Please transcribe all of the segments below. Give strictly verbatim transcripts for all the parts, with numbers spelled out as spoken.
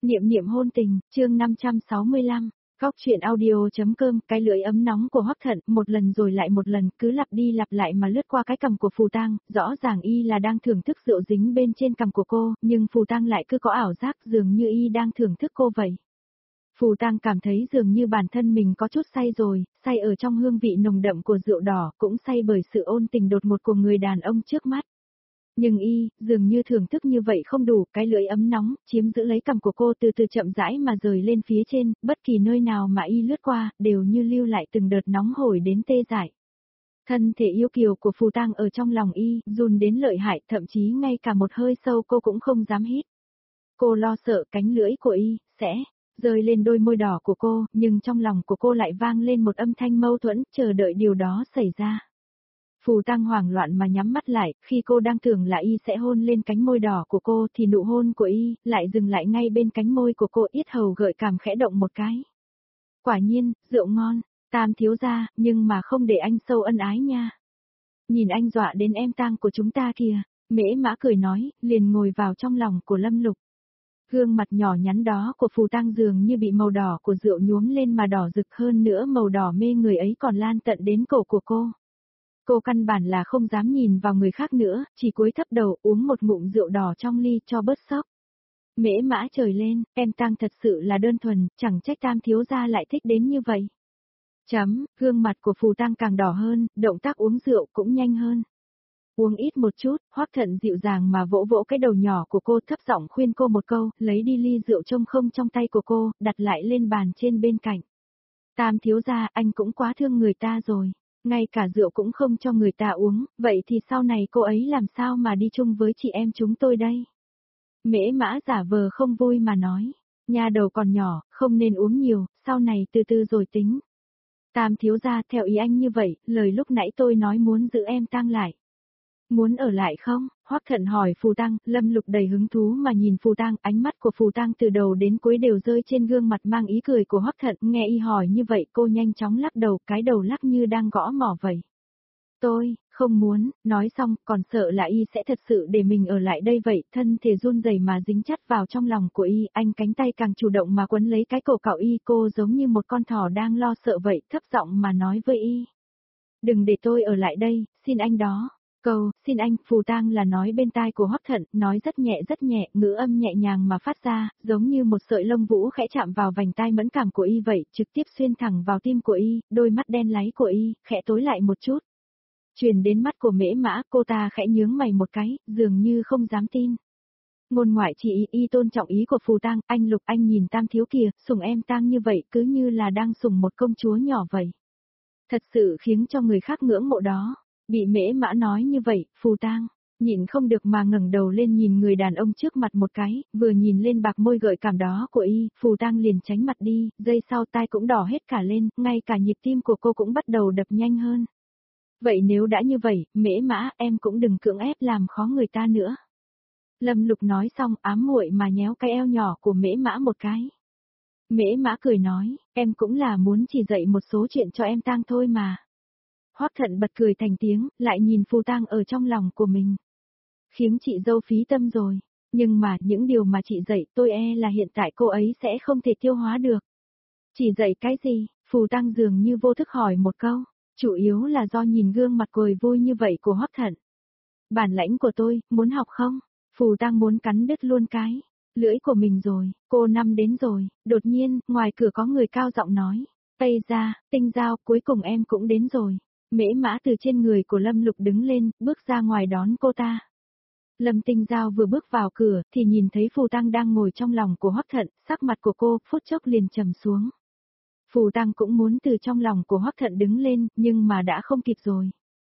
Niệm niệm hôn tình, chương năm trăm sáu mươi lăm, Góc truyện audio.com, cái lưỡi ấm nóng của Hoắc Thận, một lần rồi lại một lần, cứ lặp đi lặp lại mà lướt qua cái cằm của Phù Tang, rõ ràng y là đang thưởng thức rượu dính bên trên cằm của cô, nhưng Phù Tang lại cứ có ảo giác dường như y đang thưởng thức cô vậy. Phù Tang cảm thấy dường như bản thân mình có chút say rồi, say ở trong hương vị nồng đậm của rượu đỏ, cũng say bởi sự ôn tình đột ngột của người đàn ông trước mắt. Nhưng y, dường như thưởng thức như vậy không đủ, cái lưỡi ấm nóng, chiếm giữ lấy cằm của cô từ từ chậm rãi mà rời lên phía trên, bất kỳ nơi nào mà y lướt qua, đều như lưu lại từng đợt nóng hổi đến tê dại. Thân thể yêu kiều của Phù Tang ở trong lòng y, run đến lợi hại, thậm chí ngay cả một hơi sâu cô cũng không dám hít. Cô lo sợ cánh lưỡi của y, sẽ rơi lên đôi môi đỏ của cô, nhưng trong lòng của cô lại vang lên một âm thanh mâu thuẫn, chờ đợi điều đó xảy ra. Phù Tang hoảng loạn mà nhắm mắt lại, khi cô đang tưởng là y sẽ hôn lên cánh môi đỏ của cô thì nụ hôn của y lại dừng lại ngay bên cánh môi của cô, yết hầu gợi cảm khẽ động một cái. Quả nhiên, rượu ngon, Tam thiếu gia, nhưng mà không để anh sâu ân ái nha. Nhìn anh dọa đến em Tang của chúng ta kìa, Mễ Mã cười nói, liền ngồi vào trong lòng của Lâm Lục. Gương mặt nhỏ nhắn đó của Phù Tang dường như bị màu đỏ của rượu nhuốm lên mà đỏ rực hơn nữa, màu đỏ mê người ấy còn lan tận đến cổ của cô. Cô căn bản là không dám nhìn vào người khác nữa, chỉ cúi thấp đầu uống một ngụm rượu đỏ trong ly cho bớt sốc. Mễ Mã trời lên, em Tang thật sự là đơn thuần, chẳng trách Tam thiếu gia lại thích đến như vậy. Chấm, gương mặt của Phù Tang càng đỏ hơn, động tác uống rượu cũng nhanh hơn. Uống ít một chút, Hoắc Thận dịu dàng mà vỗ vỗ cái đầu nhỏ của cô, thấp giọng khuyên cô một câu, lấy đi ly rượu trông không trong tay của cô, đặt lại lên bàn trên bên cạnh. Tam thiếu gia, anh cũng quá thương người ta rồi. Ngay cả rượu cũng không cho người ta uống, vậy thì sau này cô ấy làm sao mà đi chung với chị em chúng tôi đây? Mễ Mã giả vờ không vui mà nói, nha đầu còn nhỏ, không nên uống nhiều, sau này từ từ rồi tính. Tam thiếu gia, theo ý anh như vậy, lời lúc nãy tôi nói muốn giữ em Tang lại. Muốn ở lại không? Hoắc Thận hỏi Phù Tang. Lâm Lục đầy hứng thú mà nhìn Phù Tang, ánh mắt của Phù Tang từ đầu đến cuối đều rơi trên gương mặt mang ý cười của Hoắc Thận, nghe y hỏi như vậy cô nhanh chóng lắc đầu, cái đầu lắc như đang gõ mỏ vậy. Tôi, không muốn, nói xong, còn sợ là y sẽ thật sự để mình ở lại đây vậy, thân thể run rẩy mà dính chặt vào trong lòng của y, anh cánh tay càng chủ động mà quấn lấy cái cổ cạo y, cô giống như một con thỏ đang lo sợ vậy, thấp giọng mà nói với y. Đừng để tôi ở lại đây, xin anh đó. Câu, xin anh, Phù Tang là nói bên tai của Hoắc Thận, nói rất nhẹ rất nhẹ, ngữ âm nhẹ nhàng mà phát ra, giống như một sợi lông vũ khẽ chạm vào vành tai mẫn cảm của y vậy, trực tiếp xuyên thẳng vào tim của y, đôi mắt đen láy của y, khẽ tối lại một chút. Truyền đến mắt của Mễ Mã, cô ta khẽ nhướng mày một cái, dường như không dám tin. Ngôn ngoại chỉ y, y tôn trọng ý của Phù Tang, anh Lục anh nhìn Tam thiếu kìa, sủng em Tang như vậy cứ như là đang sủng một công chúa nhỏ vậy. Thật sự khiến cho người khác ngưỡng mộ đó. Bị Mễ Mã nói như vậy, Phù Tang nhịn không được mà ngẩng đầu lên nhìn người đàn ông trước mặt một cái, vừa nhìn lên bạc môi gợi cảm đó của y, Phù Tang liền tránh mặt đi, giây sau tai cũng đỏ hết cả lên, ngay cả nhịp tim của cô cũng bắt đầu đập nhanh hơn. Vậy nếu đã như vậy, Mễ Mã, em cũng đừng cưỡng ép làm khó người ta nữa. Lâm Lục nói xong ám muội mà nhéo cái eo nhỏ của Mễ Mã một cái. Mễ Mã cười nói, em cũng là muốn chỉ dạy một số chuyện cho em Tang thôi mà. Hoắc Thận bật cười thành tiếng, lại nhìn Phù Tang ở trong lòng của mình. Khiến chị dâu phí tâm rồi, nhưng mà những điều mà chị dạy tôi e là hiện tại cô ấy sẽ không thể tiêu hóa được. Chỉ dạy cái gì? Phù Tang dường như vô thức hỏi một câu, chủ yếu là do nhìn gương mặt cười vui như vậy của Hoắc Thận. Bản lãnh của tôi, muốn học không? Phù Tang muốn cắn đứt luôn cái lưỡi của mình rồi, cô năm đến rồi, đột nhiên, ngoài cửa có người cao giọng nói, Tây ra, Tinh Giao, cuối cùng em cũng đến rồi. Mễ Mã từ trên người của Lâm Lục đứng lên, bước ra ngoài đón cô ta. Lâm Tinh Giao vừa bước vào cửa, thì nhìn thấy Phù Tang đang ngồi trong lòng của Hoắc Thận, sắc mặt của cô, phút chốc liền trầm xuống. Phù Tang cũng muốn từ trong lòng của Hoắc Thận đứng lên, nhưng mà đã không kịp rồi.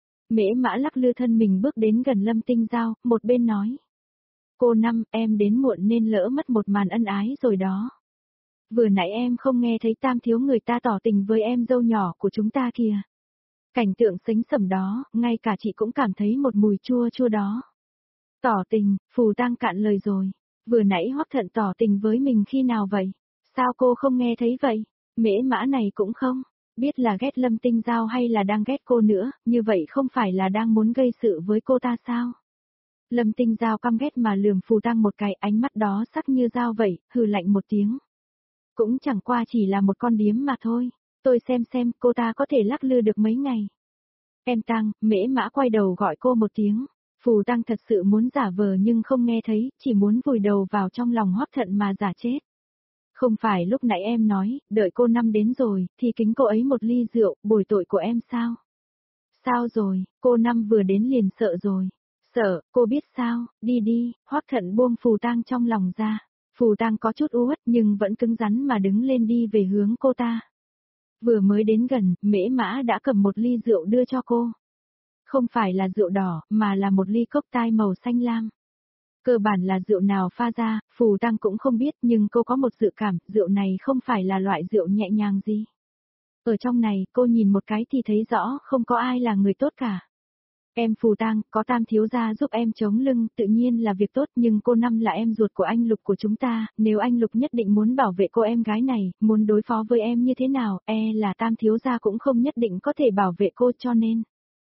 Mễ Mã lắc lư thân mình bước đến gần Lâm Tinh Giao, một bên nói. Cô Năm, em đến muộn nên lỡ mất một màn ân ái rồi đó. Vừa nãy em không nghe thấy Tam thiếu người ta tỏ tình với em dâu nhỏ của chúng ta kìa. Cảnh tượng xính sẩm đó, ngay cả chị cũng cảm thấy một mùi chua chua đó. Tỏ tình, Phù Tang cạn lời rồi. Vừa nãy Hoắc Thận tỏ tình với mình khi nào vậy? Sao cô không nghe thấy vậy? Mễ Mã này cũng không biết là ghét Lâm Tinh Giao hay là đang ghét cô nữa, như vậy không phải là đang muốn gây sự với cô ta sao? Lâm Tinh Giao căm ghét mà lườm Phù Tăng một cái, ánh mắt đó sắc như dao vậy, hừ lạnh một tiếng. Cũng chẳng qua chỉ là một con điếm mà thôi, tôi xem xem cô ta có thể lắc lư được mấy ngày. Em Tăng, Mễ Mã quay đầu gọi cô một tiếng. Phù Tăng thật sự muốn giả vờ nhưng không nghe thấy, chỉ muốn vùi đầu vào trong lòng Hoắc Thận mà giả chết. Không phải lúc nãy em nói, đợi cô Năm đến rồi, thì kính cô ấy một ly rượu, bồi tội của em sao? Sao rồi, cô Năm vừa đến liền sợ rồi. Sợ, cô biết sao, đi đi, Hoắc Thận buông Phù Tăng trong lòng ra. Phù Tăng có chút uất nhưng vẫn cứng rắn mà đứng lên đi về hướng cô ta. Vừa mới đến gần, Mễ Mã đã cầm một ly rượu đưa cho cô. Không phải là rượu đỏ, mà là một ly cốc tai màu xanh lam. Cơ bản là rượu nào pha ra, Phù Tăng cũng không biết nhưng cô có một dự cảm, rượu này không phải là loại rượu nhẹ nhàng gì. Ở trong này, cô nhìn một cái thì thấy rõ không có ai là người tốt cả. Em Phù Tăng, có Tam thiếu gia giúp em chống lưng, tự nhiên là việc tốt nhưng cô Năm là em ruột của anh Lục của chúng ta, nếu anh Lục nhất định muốn bảo vệ cô em gái này, muốn đối phó với em như thế nào, e là Tam thiếu gia cũng không nhất định có thể bảo vệ cô cho nên.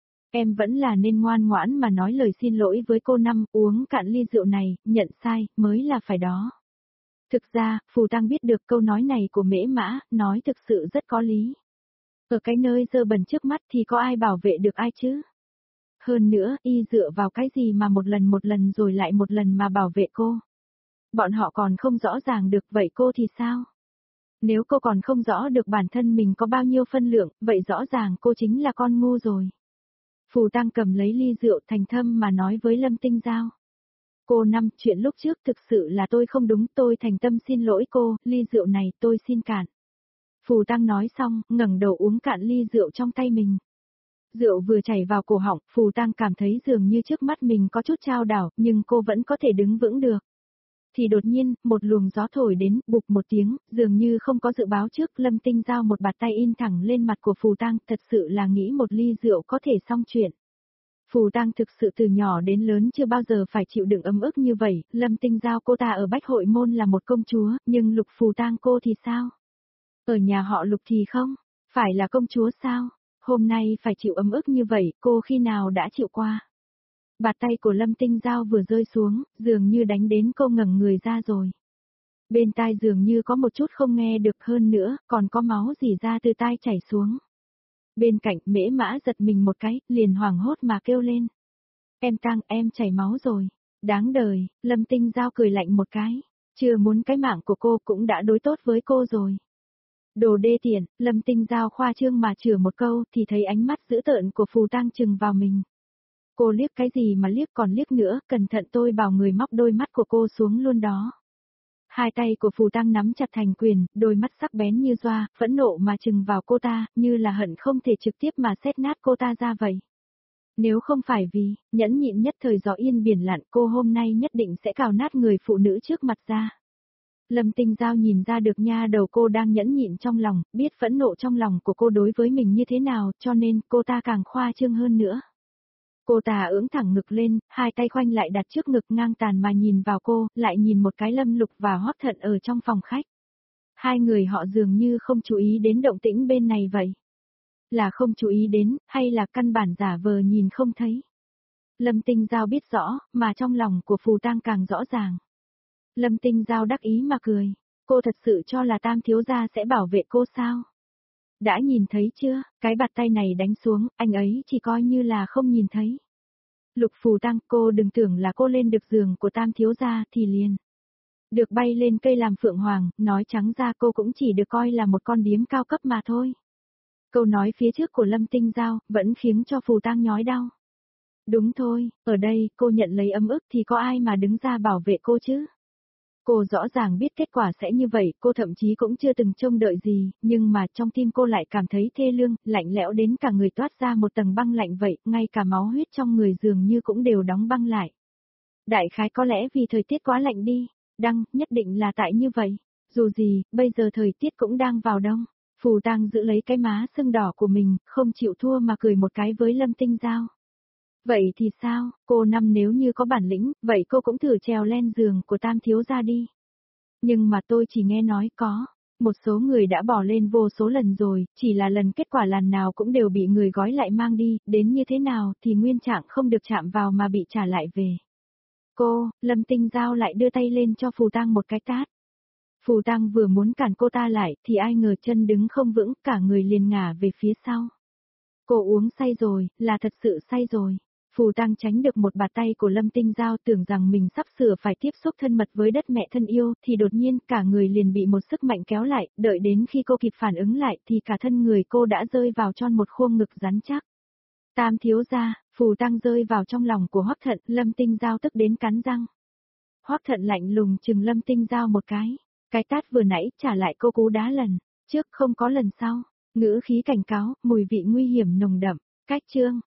Em vẫn là nên ngoan ngoãn mà nói lời xin lỗi với cô Năm, uống cạn ly rượu này, nhận sai, mới là phải đó. Thực ra, Phù Tăng biết được câu nói này của Mễ Mã, nói thực sự rất có lý. Ở cái nơi dơ bẩn trước mắt thì có ai bảo vệ được ai chứ? Hơn nữa, y dựa vào cái gì mà một lần một lần rồi lại một lần mà bảo vệ cô? Bọn họ còn không rõ ràng được, vậy cô thì sao? Nếu cô còn không rõ được bản thân mình có bao nhiêu phân lượng, vậy rõ ràng cô chính là con ngu rồi. Phù Tăng cầm lấy ly rượu thành thâm mà nói với Lâm Tinh Giao. Cô Năm, chuyện lúc trước thực sự là tôi không đúng, tôi thành tâm xin lỗi cô, ly rượu này tôi xin cạn. Phù Tăng nói xong, ngẩng đầu uống cạn ly rượu trong tay mình. Rượu vừa chảy vào cổ họng, Phù Tăng cảm thấy dường như trước mắt mình có chút chao đảo, nhưng cô vẫn có thể đứng vững được. Thì đột nhiên, một luồng gió thổi đến, bụp một tiếng, dường như không có dự báo trước, Lâm Tinh Giao một bạt tay in thẳng lên mặt của Phù Tăng, thật sự là nghĩ một ly rượu có thể xong chuyện. Phù Tăng thực sự từ nhỏ đến lớn chưa bao giờ phải chịu đựng ấm ức như vậy, Lâm Tinh Giao cô ta ở Bách Hội Môn là một công chúa, nhưng Lục Phù Tăng cô thì sao? Ở nhà họ Lục thì không, phải là công chúa sao? Hôm nay phải chịu ấm ức như vậy, cô khi nào đã chịu qua? Bạt tay của Lâm Tinh Giao vừa rơi xuống, dường như đánh đến cô ngẩng người ra rồi. Bên tai dường như có một chút không nghe được, hơn nữa, còn có máu rỉ ra từ tai chảy xuống. Bên cạnh, Mễ Mã giật mình một cái, liền hoảng hốt mà kêu lên. Em Tăng, em chảy máu rồi. Đáng đời, Lâm Tinh Giao cười lạnh một cái. Chưa muốn cái mạng của cô cũng đã đối tốt với cô rồi. Đồ đê tiện, Lâm Tinh Giao khoa trương mà chừa một câu thì thấy ánh mắt dữ tợn của Phù Tăng trừng vào mình. Cô liếc cái gì mà liếc còn liếc nữa, cẩn thận tôi bảo người móc đôi mắt của cô xuống luôn đó. Hai tay của Phù Tăng nắm chặt thành quyền, đôi mắt sắc bén như doa, phẫn nộ mà trừng vào cô ta, như là hận không thể trực tiếp mà xét nát cô ta ra vậy. Nếu không phải vì, nhẫn nhịn nhất thời gió yên biển lặng, cô hôm nay nhất định sẽ cào nát người phụ nữ trước mặt ra. Lâm Tinh Giao nhìn ra được nha đầu cô đang nhẫn nhịn trong lòng, biết phẫn nộ trong lòng của cô đối với mình như thế nào, cho nên cô ta càng khoa trương hơn nữa. Cô ta ưỡn thẳng ngực lên, hai tay khoanh lại đặt trước ngực ngang tàn mà nhìn vào cô, lại nhìn một cái Lâm Lục và Hoắc Thận ở trong phòng khách. Hai người họ dường như không chú ý đến động tĩnh bên này vậy. Là không chú ý đến, hay là căn bản giả vờ nhìn không thấy. Lâm Tinh Giao biết rõ, mà trong lòng của Phù Tăng càng rõ ràng. Lâm Tinh Giao đắc ý mà cười. Cô thật sự cho là Tam thiếu gia sẽ bảo vệ cô sao? Đã nhìn thấy chưa, cái bạt tay này đánh xuống, anh ấy chỉ coi như là không nhìn thấy. Lục Phù Tăng, cô đừng tưởng là cô lên được giường của Tam thiếu gia thì liền được bay lên cây làm phượng hoàng, nói trắng ra cô cũng chỉ được coi là một con điếm cao cấp mà thôi. Câu nói phía trước của Lâm Tinh Giao vẫn khiến cho Phù Tăng nhói đau. Đúng thôi, ở đây cô nhận lấy ấm ức thì có ai mà đứng ra bảo vệ cô chứ? Cô rõ ràng biết kết quả sẽ như vậy, cô thậm chí cũng chưa từng trông đợi gì, nhưng mà trong tim cô lại cảm thấy thê lương, lạnh lẽo đến cả người toát ra một tầng băng lạnh vậy, ngay cả máu huyết trong người dường như cũng đều đóng băng lại. Đại khái có lẽ vì thời tiết quá lạnh đi, đăng, nhất định là tại như vậy. Dù gì, bây giờ thời tiết cũng đang vào đông. Phù Tăng giữ lấy cái má sưng đỏ của mình, không chịu thua mà cười một cái với Lâm Tinh Giao. Vậy thì sao, cô Năm nếu như có bản lĩnh, vậy cô cũng thử trèo lên giường của Tam thiếu gia đi. Nhưng mà tôi chỉ nghe nói có, một số người đã bỏ lên vô số lần rồi, chỉ là lần kết quả lần nào cũng đều bị người gói lại mang đi, đến như thế nào thì nguyên trạng không được chạm vào mà bị trả lại về. Cô, Lâm Tinh Giao lại đưa tay lên cho Phù Tang một cái tát. Phù Tang vừa muốn cản cô ta lại thì ai ngờ chân đứng không vững, cả người liền ngả về phía sau. Cô uống say rồi, là thật sự say rồi. Phù Tang tránh được một bạt tay của Lâm Tinh Giao, tưởng rằng mình sắp sửa phải tiếp xúc thân mật với đất mẹ thân yêu, thì đột nhiên cả người liền bị một sức mạnh kéo lại, đợi đến khi cô kịp phản ứng lại thì cả thân người cô đã rơi vào trong một khuôn ngực rắn chắc. Tam thiếu gia, Phù Tang rơi vào trong lòng của Hoắc Thận, Lâm Tinh Giao tức đến cắn răng. Hoắc Thận lạnh lùng chừng Lâm Tinh Giao một cái, cái tát vừa nãy trả lại cô cú đá lần trước không có lần sau, ngữ khí cảnh cáo, mùi vị nguy hiểm nồng đậm. Cách chương